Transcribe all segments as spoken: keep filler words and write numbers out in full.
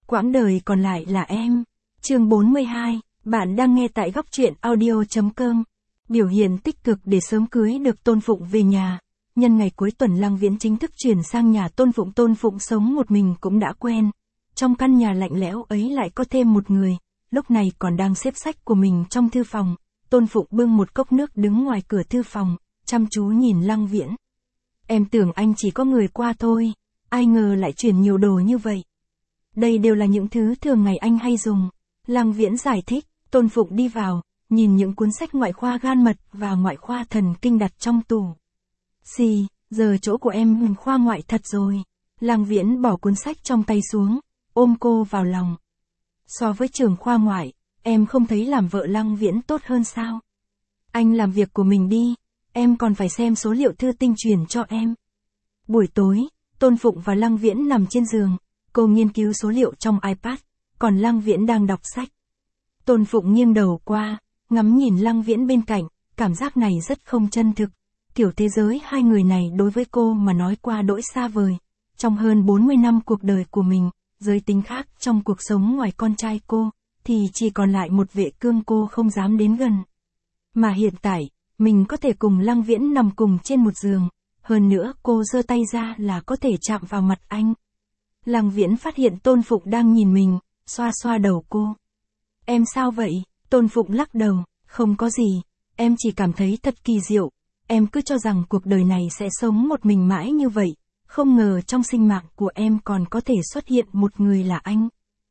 Quãng đời còn lại là em. Chương bốn mươi hai, bạn đang nghe tại góc truyện audio chấm com. Biểu hiện tích cực để sớm cưới được Tôn Phụng về nhà. Nhân ngày cuối tuần Lăng Viễn chính thức chuyển sang nhà Tôn Phụng. Tôn Phụng sống một mình cũng đã quen. Trong căn nhà lạnh lẽo ấy lại có thêm một người, lúc này còn đang xếp sách của mình trong thư phòng. Tôn Phụng bưng một cốc nước đứng ngoài cửa thư phòng, chăm chú nhìn Lăng Viễn. Em tưởng anh chỉ có người qua thôi, ai ngờ lại chuyển nhiều đồ như vậy. Đây đều là những thứ thường ngày anh hay dùng. Lăng Viễn giải thích. Tôn Phụng đi vào, nhìn những cuốn sách ngoại khoa gan mật và ngoại khoa thần kinh đặt trong tủ. Xì, giờ chỗ của em ngừng khoa ngoại thật rồi. Lăng Viễn bỏ cuốn sách trong tay xuống, ôm cô vào lòng. So với trường khoa ngoại, em không thấy làm vợ Lăng Viễn tốt hơn sao? Anh làm việc của mình đi, em còn phải xem số liệu thư tinh truyền cho em. Buổi tối, Tôn Phụng và Lăng Viễn nằm trên giường, cô nghiên cứu số liệu trong iPad, còn Lăng Viễn đang đọc sách. Tôn Phụng nghiêng đầu qua, ngắm nhìn Lăng Viễn bên cạnh, cảm giác này rất không chân thực. Kiểu thế giới hai người này đối với cô mà nói qua đỗi xa vời. Trong hơn bốn mươi năm cuộc đời của mình, giới tính khác trong cuộc sống ngoài con trai cô, thì chỉ còn lại một vệ cương cô không dám đến gần. Mà hiện tại, mình có thể cùng Lăng Viễn nằm cùng trên một giường, hơn nữa cô giơ tay ra là có thể chạm vào mặt anh. Lăng Viễn phát hiện Tôn Phụng đang nhìn mình, xoa xoa đầu cô. Em sao vậy? Tôn Phụng lắc đầu, không có gì, em chỉ cảm thấy thật kỳ diệu. Em cứ cho rằng cuộc đời này sẽ sống một mình mãi như vậy, không ngờ trong sinh mạng của em còn có thể xuất hiện một người là anh.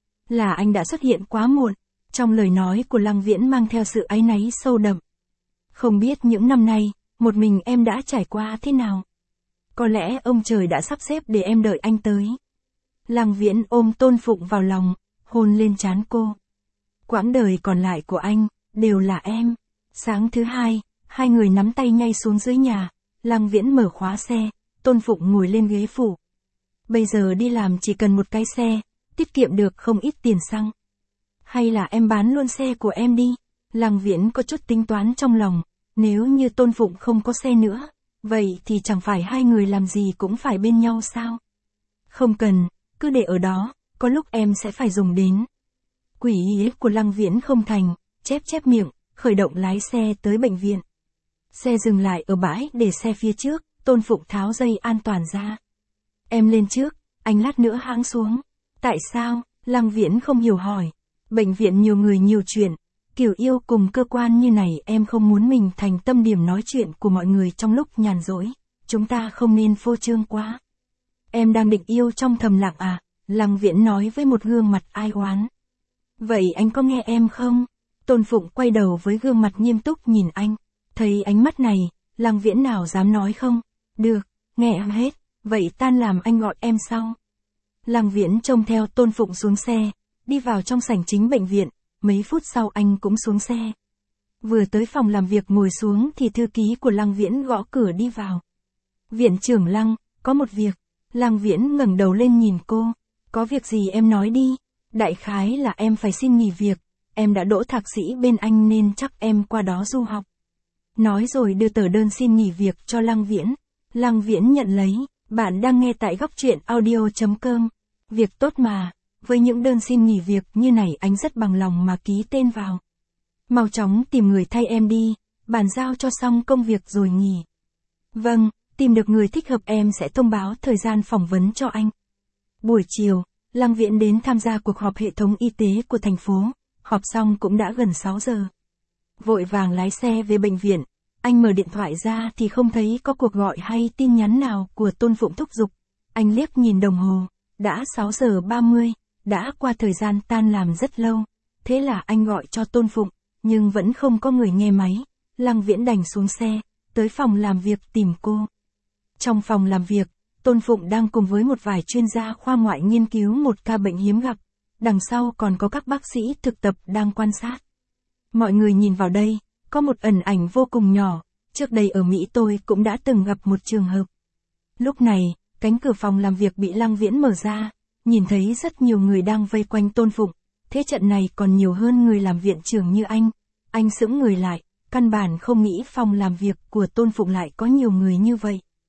Là anh đã xuất hiện quá muộn. Trong lời nói của Lăng Viễn mang theo sự áy náy sâu đậm. Không biết những năm nay, một mình em đã trải qua thế nào? Có lẽ ông trời đã sắp xếp để em đợi anh tới. Lăng Viễn ôm Tôn Phụng vào lòng, hôn lên trán cô. Quãng đời còn lại của anh, đều là em. Sáng thứ hai, hai người nắm tay nhảy xuống dưới nhà, Lăng Viễn mở khóa xe, Tôn Phụng ngồi lên ghế phụ. Bây giờ đi làm chỉ cần một cái xe, tiết kiệm được không ít tiền xăng. Hay là em bán luôn xe của em đi? Lăng Viễn có chút tính toán trong lòng, nếu như Tôn Phụng không có xe nữa, vậy thì chẳng phải hai người làm gì cũng phải bên nhau sao? Không cần, cứ để ở đó, có lúc em sẽ phải dùng đến. Quỷ ý của Lăng Viễn không thành, chép chép miệng, khởi động lái xe tới bệnh viện. Xe dừng lại ở bãi để xe phía trước, Tôn Phụng tháo dây an toàn ra. Em lên trước, anh lát nữa hãng xuống. Tại sao? Lăng Viễn không hiểu hỏi. Bệnh viện nhiều người nhiều chuyện, kiểu yêu cùng cơ quan như này em không muốn mình thành tâm điểm nói chuyện của mọi người trong lúc nhàn rỗi. Chúng ta không nên phô trương quá. Em đang định yêu trong thầm lặng à? Lăng Viễn nói với một gương mặt ai oán. Vậy anh có nghe em không? Tôn Phụng quay đầu với gương mặt nghiêm túc nhìn anh. Thấy ánh mắt này, Lăng Viễn nào dám nói không? Được, nghe em hết, vậy tan làm anh gọi em sau. Lăng Viễn trông theo Tôn Phụng xuống xe, đi vào trong sảnh chính bệnh viện, mấy phút sau anh cũng xuống xe. Vừa tới phòng làm việc ngồi xuống thì thư ký của Lăng Viễn gõ cửa đi vào. Viện trưởng Lăng, có một việc. Lăng Viễn ngẩng đầu lên nhìn cô. Có việc gì em nói đi. Đại khái là em phải xin nghỉ việc, em đã đỗ thạc sĩ bên anh nên chắc em qua đó du học. Nói rồi đưa tờ đơn xin nghỉ việc cho Lăng Viễn. Lăng Viễn nhận lấy. Bạn đang nghe tại góc truyện audio chấm com. Việc tốt mà, với những đơn xin nghỉ việc như này anh rất bằng lòng mà ký tên vào. Mau chóng tìm người thay em đi, bàn giao cho xong công việc rồi nghỉ. Vâng, tìm được người thích hợp em sẽ thông báo thời gian phỏng vấn cho anh. Buổi chiều, Lăng Viễn đến tham gia cuộc họp hệ thống y tế của thành phố, họp xong cũng đã gần sáu giờ. Vội vàng lái xe về bệnh viện, anh mở điện thoại ra thì không thấy có cuộc gọi hay tin nhắn nào của Tôn Phụng thúc giục. Anh liếc nhìn đồng hồ, đã sáu giờ ba mươi, đã qua thời gian tan làm rất lâu. Thế là anh gọi cho Tôn Phụng, nhưng vẫn không có người nghe máy. Lăng Viễn đành xuống xe, tới phòng làm việc tìm cô. Trong phòng làm việc, Tôn Phụng đang cùng với một vài chuyên gia khoa ngoại nghiên cứu một ca bệnh hiếm gặp. Đằng sau còn có các bác sĩ thực tập đang quan sát. Mọi người nhìn vào đây, có một ẩn ảnh vô cùng nhỏ. Trước đây ở Mỹ tôi cũng đã từng gặp một trường hợp. Lúc này, cánh cửa phòng làm việc bị Lăng Viễn mở ra, nhìn thấy rất nhiều người đang vây quanh Tôn Phụng. Thế trận này còn nhiều hơn người làm viện trưởng như anh. Anh sững người lại, căn bản không nghĩ phòng làm việc của Tôn Phụng lại có nhiều người như vậy.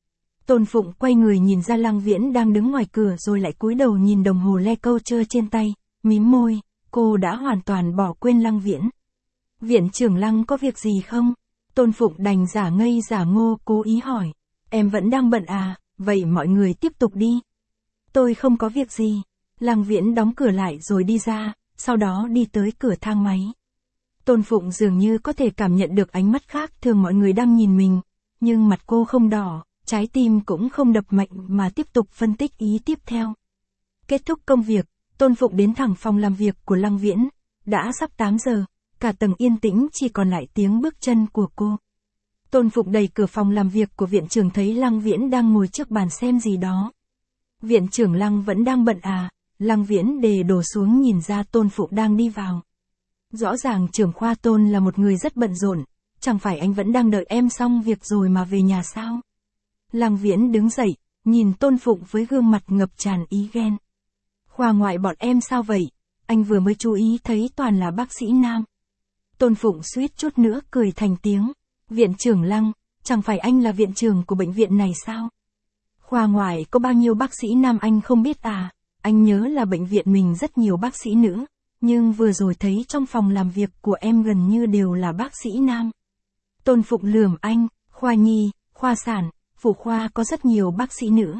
Tôn Phụng quay người nhìn ra Lăng Viễn đang đứng ngoài cửa rồi lại cúi đầu nhìn đồng hồ le câu trơ trên tay, mím môi, cô đã hoàn toàn bỏ quên Lăng Viễn. Viện trưởng Lăng có việc gì không? Tôn Phụng đành giả ngây giả ngô cố ý hỏi. Em vẫn đang bận à, vậy mọi người tiếp tục đi. Tôi không có việc gì. Lăng Viễn đóng cửa lại rồi đi ra, sau đó đi tới cửa thang máy. Tôn Phụng dường như có thể cảm nhận được ánh mắt khác thường mọi người đang nhìn mình, nhưng mặt cô không đỏ, trái tim cũng không đập mạnh mà tiếp tục phân tích ý tiếp theo. Kết thúc công việc, Tôn Phụng đến thẳng phòng làm việc của Lăng Viễn, đã sắp tám giờ, cả tầng yên tĩnh chỉ còn lại tiếng bước chân của cô. Tôn Phụng đẩy cửa phòng làm việc của viện trưởng thấy Lăng Viễn đang ngồi trước bàn xem gì đó. Viện trưởng Lăng vẫn đang bận à? Lăng Viễn đề đổ xuống nhìn ra Tôn Phụng đang đi vào. Rõ ràng trưởng khoa Tôn là một người rất bận rộn, chẳng phải anh vẫn đang đợi em xong việc rồi mà về nhà sao? Lăng Viễn đứng dậy, nhìn Tôn Phụng với gương mặt ngập tràn ý ghen. Khoa ngoại bọn em sao vậy? Anh vừa mới chú ý thấy toàn là bác sĩ nam. Tôn Phụng suýt chút nữa cười thành tiếng. Viện trưởng Lăng, chẳng phải anh là viện trưởng của bệnh viện này sao? Khoa ngoại có bao nhiêu bác sĩ nam anh không biết à? Anh nhớ là bệnh viện mình rất nhiều bác sĩ nữ, nhưng vừa rồi thấy trong phòng làm việc của em gần như đều là bác sĩ nam. Tôn Phụng lườm anh, khoa nhi, khoa sản, phụ khoa có rất nhiều bác sĩ nữ.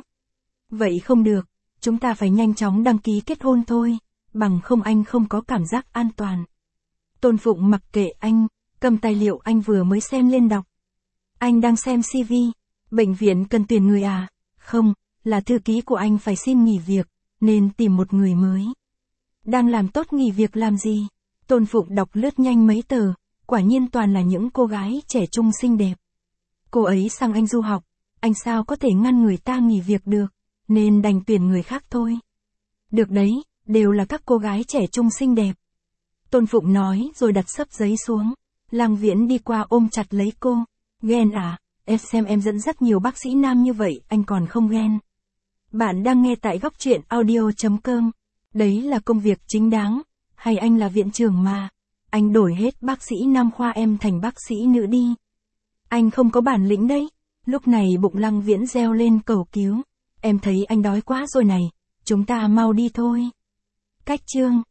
Vậy không được, chúng ta phải nhanh chóng đăng ký kết hôn thôi, bằng không anh không có cảm giác an toàn. Tôn Phụng mặc kệ anh, cầm tài liệu anh vừa mới xem lên đọc. Anh đang xem xê vê, bệnh viện cần tuyển người à? Không, là thư ký của anh phải xin nghỉ việc, nên tìm một người mới. Đang làm tốt nghỉ việc làm gì? Tôn Phụng đọc lướt nhanh mấy tờ, quả nhiên toàn là những cô gái trẻ trung xinh đẹp. Cô ấy sang Anh du học, anh sao có thể ngăn người ta nghỉ việc được, nên đành tuyển người khác thôi. Được đấy, đều là các cô gái trẻ trung xinh đẹp. Tôn Phụng nói rồi đặt xấp giấy xuống. Lăng Viễn đi qua ôm chặt lấy cô. Ghen à? Em xem em dẫn rất nhiều bác sĩ nam như vậy, anh còn không ghen. Bạn đang nghe tại góc truyện audio chấm com. Đấy là công việc chính đáng, hay anh là viện trưởng mà. Anh đổi hết bác sĩ nam khoa em thành bác sĩ nữ đi. Anh không có bản lĩnh đấy. Lúc này bụng Lăng Viễn reo lên cầu cứu. Em thấy anh đói quá rồi này, chúng ta mau đi thôi. Cách chương